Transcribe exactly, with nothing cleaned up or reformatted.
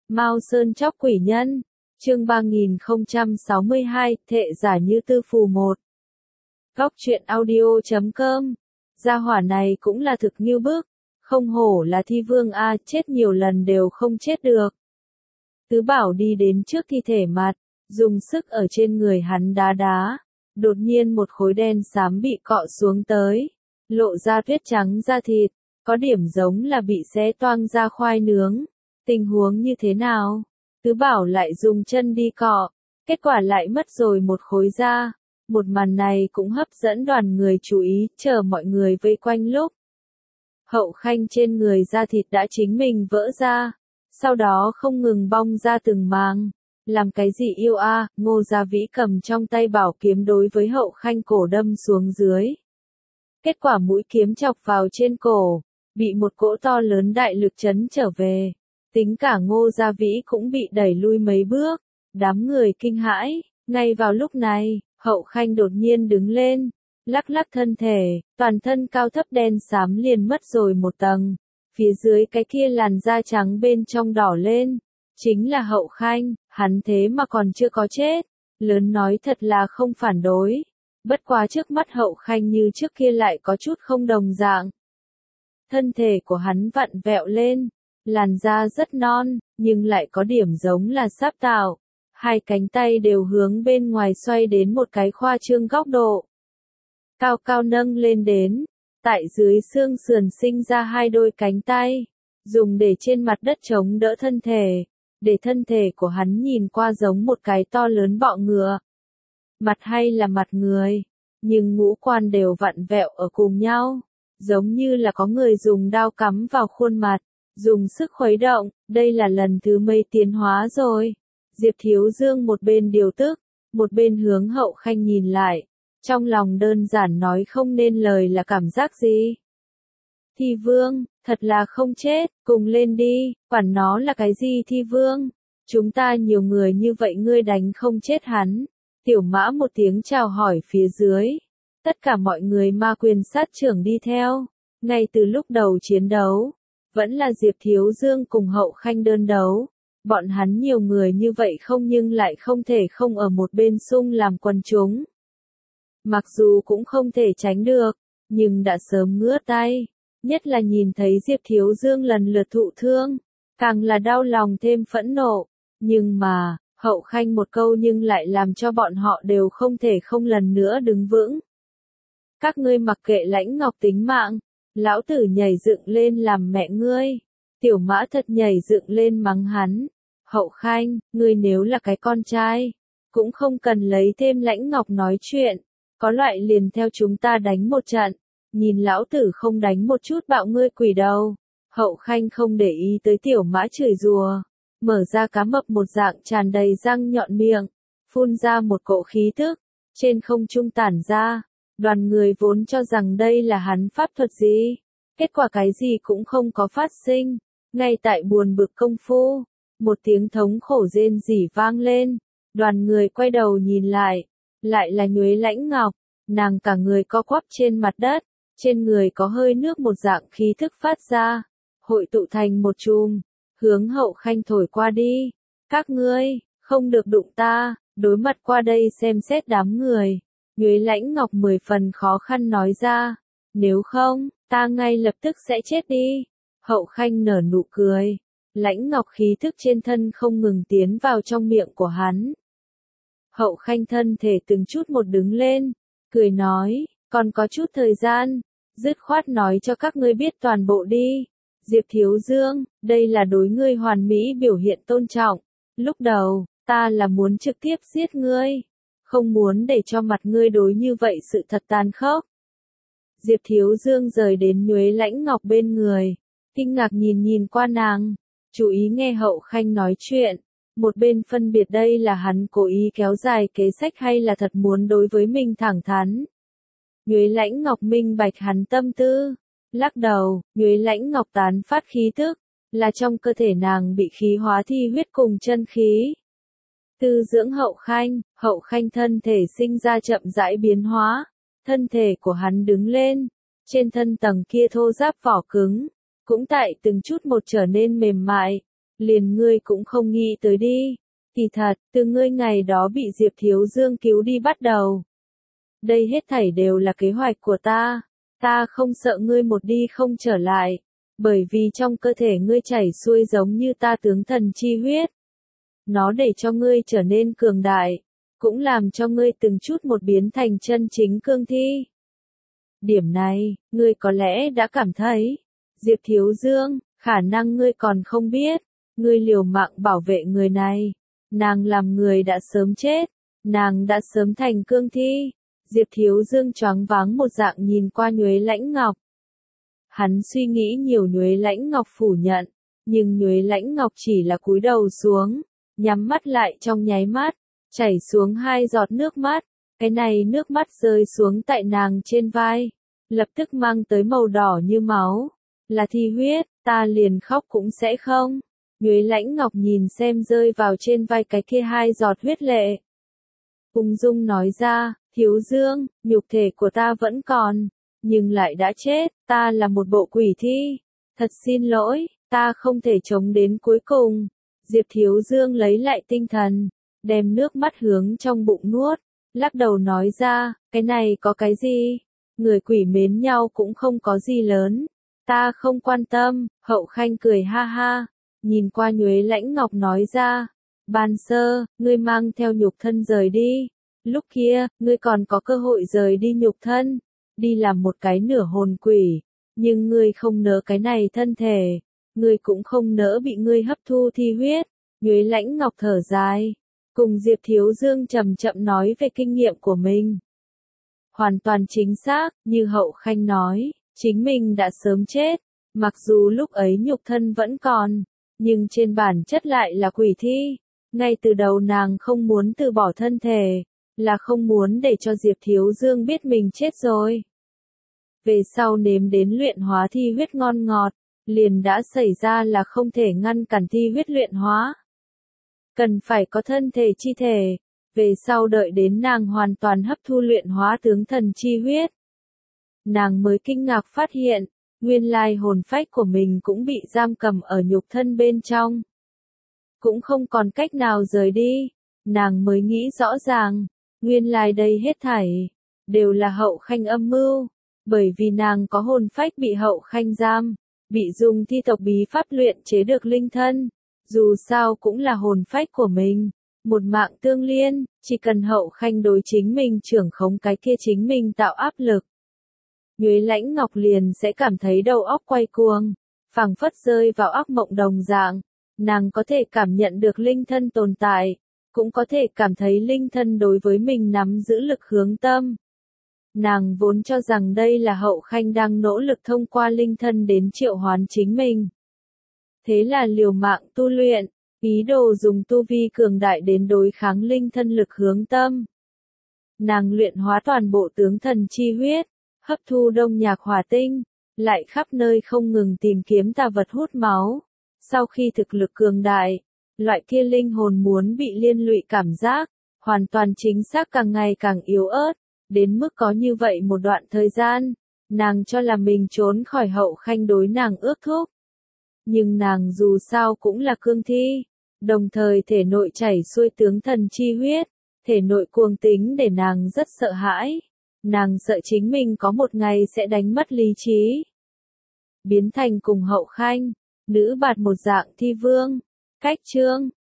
Mao Sơn Chóc Quỷ Nhân, chương ba nghìn không trăm sáu mươi hai, Thệ giả như tư phù một. Góc truyện audio chấm com. Gia hỏa này cũng là thực như bức, không hổ là thi vương a, chết nhiều lần đều không chết được. Tứ Bảo đi đến trước thi thể mặt, dùng sức ở trên người hắn đá đá, đột nhiên một khối đen xám bị cọ xuống tới, lộ ra tuyết trắng da thịt, có điểm giống là bị xé toang ra khoai nướng. Tình huống như thế nào? Tứ Bảo lại dùng chân đi cọ, kết quả lại mất rồi một khối da. Một màn này cũng hấp dẫn đoàn người chú ý, chờ mọi người vây quanh lúc. Hậu Khanh trên người da thịt đã chính mình vỡ ra, sau đó không ngừng bong ra từng màng. Làm cái gì yêu a? À, Ngô Gia Vĩ cầm trong tay bảo kiếm đối với Hậu Khanh cổ đâm xuống dưới. Kết quả mũi kiếm chọc vào trên cổ, bị một cỗ to lớn đại lực chấn trở về. Tính cả Ngô Gia Vĩ cũng bị đẩy lui mấy bước, đám người kinh hãi. Ngay vào lúc này, Hậu Khanh đột nhiên đứng lên, lắc lắc thân thể, toàn thân cao thấp đen xám liền mất rồi một tầng. Phía dưới cái kia làn da trắng bên trong đỏ lên, chính là Hậu Khanh, hắn thế mà còn chưa có chết. Lớn nói thật là không phản đối. Bất quá trước mắt Hậu Khanh như trước kia lại có chút không đồng dạng. Thân thể của hắn vặn vẹo lên, làn da rất non, nhưng lại có điểm giống là sáp tạo. Hai cánh tay đều hướng bên ngoài xoay đến một cái khoa trương góc độ. Cao cao nâng lên đến, tại dưới xương sườn sinh ra hai đôi cánh tay, dùng để trên mặt đất chống đỡ thân thể, để thân thể của hắn nhìn qua giống một cái to lớn bọ ngựa. Mặt hay là mặt người, nhưng ngũ quan đều vặn vẹo ở cùng nhau, giống như là có người dùng dao cắm vào khuôn mặt, dùng sức khuấy động. Đây là lần thứ mấy tiến hóa rồi. Diệp Thiếu Dương một bên điều tức, một bên hướng Hậu Khanh nhìn lại, trong lòng đơn giản nói không nên lời là cảm giác gì. Thi Vương, thật là không chết, cùng lên đi, quản nó là cái gì Thi Vương, chúng ta nhiều người như vậy ngươi đánh không chết hắn. Tiểu Mã một tiếng chào hỏi phía dưới, tất cả mọi người ma quyền sát trưởng đi theo. Ngay từ lúc đầu chiến đấu, vẫn là Diệp Thiếu Dương cùng Hậu Khanh đơn đấu. Bọn hắn nhiều người như vậy không nhưng lại không thể không ở một bên xung làm quần chúng. Mặc dù cũng không thể tránh được, nhưng đã sớm ngứa tay. Nhất là nhìn thấy Diệp Thiếu Dương lần lượt thụ thương, càng là đau lòng thêm phẫn nộ. Nhưng mà, Hậu Khanh một câu nhưng lại làm cho bọn họ đều không thể không lần nữa đứng vững. Các ngươi mặc kệ Lãnh Ngọc tính mạng, lão tử nhảy dựng lên làm mẹ ngươi. Tiểu Mã thật nhảy dựng lên mắng hắn. Hậu Khanh, ngươi nếu là cái con trai, cũng không cần lấy thêm Lãnh Ngọc nói chuyện. Có loại liền theo chúng ta đánh một trận. Nhìn lão tử không đánh một chút bạo ngươi quỷ đầu. Hậu Khanh không để ý tới Tiểu Mã chửi rủa, mở ra cá mập một dạng tràn đầy răng nhọn miệng, phun ra một cỗ khí tức, trên không trung tản ra. Đoàn người vốn cho rằng đây là hắn pháp thuật gì, kết quả cái gì cũng không có phát sinh. Ngay tại buồn bực công phu, một tiếng thống khổ rên rỉ vang lên, đoàn người quay đầu nhìn lại, lại là Nhuế Lãnh Ngọc, nàng cả người co quắp trên mặt đất, trên người có hơi nước một dạng khí thức phát ra, hội tụ thành một chùm, hướng Hậu Khanh thổi qua đi. Các ngươi, không được đụng ta, đối mặt qua đây xem xét đám người. Nhuế Lãnh Ngọc mười phần khó khăn nói ra, nếu không, ta ngay lập tức sẽ chết đi. Hậu Khanh nở nụ cười, Lãnh Ngọc khí thức trên thân không ngừng tiến vào trong miệng của hắn. Hậu Khanh thân thể từng chút một đứng lên, cười nói, còn có chút thời gian, dứt khoát nói cho các ngươi biết toàn bộ đi. Diệp Thiếu Dương, đây là đối ngươi hoàn mỹ biểu hiện tôn trọng. Lúc đầu, ta là muốn trực tiếp giết ngươi, không muốn để cho mặt ngươi đối như vậy sự thật tàn khốc. Diệp Thiếu Dương rời đến Nhuế Lãnh Ngọc bên người, kinh ngạc nhìn nhìn qua nàng, chú ý nghe Hậu Khanh nói chuyện, một bên phân biệt đây là hắn cố ý kéo dài kế sách hay là thật muốn đối với mình thẳng thắn. Nhuế Lãnh Ngọc minh bạch hắn tâm tư, lắc đầu. Nhuế Lãnh Ngọc tán phát khí tức, là trong cơ thể nàng bị khí hóa thi huyết cùng chân khí. Tư dưỡng Hậu Khanh, Hậu Khanh thân thể sinh ra chậm rãi biến hóa, thân thể của hắn đứng lên, trên thân tầng kia thô ráp vỏ cứng, cũng tại từng chút một trở nên mềm mại, liền ngươi cũng không nghĩ tới đi. Kỳ thật, từ ngươi ngày đó bị Diệp Thiếu Dương cứu đi bắt đầu. Đây hết thảy đều là kế hoạch của ta. Ta không sợ ngươi một đi không trở lại. Bởi vì trong cơ thể ngươi chảy xuôi giống như ta tướng thần chi huyết. Nó để cho ngươi trở nên cường đại. Cũng làm cho ngươi từng chút một biến thành chân chính cương thi. Điểm này, ngươi có lẽ đã cảm thấy. Diệp Thiếu Dương, khả năng ngươi còn không biết. Ngươi liều mạng bảo vệ người này. Nàng làm người đã sớm chết. Nàng đã sớm thành cương thi. Diệp Thiếu Dương choáng váng một dạng nhìn qua Nhuế Lãnh Ngọc. Hắn suy nghĩ nhiều, Nhuế Lãnh Ngọc phủ nhận. Nhưng Nhuế Lãnh Ngọc chỉ là cúi đầu xuống. Nhắm mắt lại trong nháy mắt. Chảy xuống hai giọt nước mắt. Cái này nước mắt rơi xuống tại nàng trên vai. Lập tức mang tới màu đỏ như máu. Là thi huyết, ta liền khóc cũng sẽ không. Nhuế Lãnh Ngọc nhìn xem rơi vào trên vai cái kia hai giọt huyết lệ. Ung dung nói ra, Thiếu Dương, nhục thể của ta vẫn còn, nhưng lại đã chết, ta là một bộ quỷ thi. Thật xin lỗi, ta không thể chống đến cuối cùng. Diệp Thiếu Dương lấy lại tinh thần, đem nước mắt hướng trong bụng nuốt, lắc đầu nói ra, cái này có cái gì? Người quỷ mến nhau cũng không có gì lớn. Ta không quan tâm. Hậu Khanh cười ha ha, nhìn qua Nhuế Lãnh Ngọc nói ra, Ban Sơ, ngươi mang theo nhục thân rời đi. Lúc kia, ngươi còn có cơ hội rời đi nhục thân, đi làm một cái nửa hồn quỷ, nhưng ngươi không nỡ cái này thân thể, ngươi cũng không nỡ bị ngươi hấp thu thi huyết. Nhuế Lãnh Ngọc thở dài, cùng Diệp Thiếu Dương chậm chậm nói về kinh nghiệm của mình. Hoàn toàn chính xác, như Hậu Khanh nói, chính mình đã sớm chết, mặc dù lúc ấy nhục thân vẫn còn, nhưng trên bản chất lại là quỷ thi. Ngay từ đầu nàng không muốn từ bỏ thân thể, là không muốn để cho Diệp Thiếu Dương biết mình chết rồi. Về sau nếm đến luyện hóa thi huyết ngon ngọt, liền đã xảy ra là không thể ngăn cản thi huyết luyện hóa. Cần phải có thân thể chi thể, về sau đợi đến nàng hoàn toàn hấp thu luyện hóa tướng thần chi huyết. Nàng mới kinh ngạc phát hiện, nguyên lai hồn phách của mình cũng bị giam cầm ở nhục thân bên trong. Cũng không còn cách nào rời đi, nàng mới nghĩ rõ ràng, nguyên lai đây hết thảy, đều là Hậu Khanh âm mưu, bởi vì nàng có hồn phách bị Hậu Khanh giam, bị dùng thi tộc bí pháp luyện chế được linh thân, dù sao cũng là hồn phách của mình, một mạng tương liên, chỉ cần Hậu Khanh đối chính mình trưởng khống cái kia chính mình tạo áp lực. Nhuế Lãnh Ngọc liền sẽ cảm thấy đầu óc quay cuồng, phảng phất rơi vào ác mộng đồng dạng. Nàng có thể cảm nhận được linh thân tồn tại, cũng có thể cảm thấy linh thân đối với mình nắm giữ lực hướng tâm. Nàng vốn cho rằng đây là Hậu Khanh đang nỗ lực thông qua linh thân đến triệu hoán chính mình. Thế là liều mạng tu luyện, ý đồ dùng tu vi cường đại đến đối kháng linh thân lực hướng tâm. Nàng luyện hóa toàn bộ tướng thần chi huyết, hấp thu đông nhạc hỏa tinh, lại khắp nơi không ngừng tìm kiếm tà vật hút máu. Sau khi thực lực cường đại, loại kia linh hồn muốn bị liên lụy cảm giác, hoàn toàn chính xác càng ngày càng yếu ớt, đến mức có như vậy một đoạn thời gian, nàng cho là mình trốn khỏi Hậu Khanh đối nàng ước thúc. Nhưng nàng dù sao cũng là cương thi, đồng thời thể nội chảy xuôi tướng thần chi huyết, thể nội cuồng tính để nàng rất sợ hãi. Nàng sợ chính mình có một ngày sẽ đánh mất lý trí. Biến thành cùng Hậu Khanh, nữ bạt một dạng thi vương. Cách chương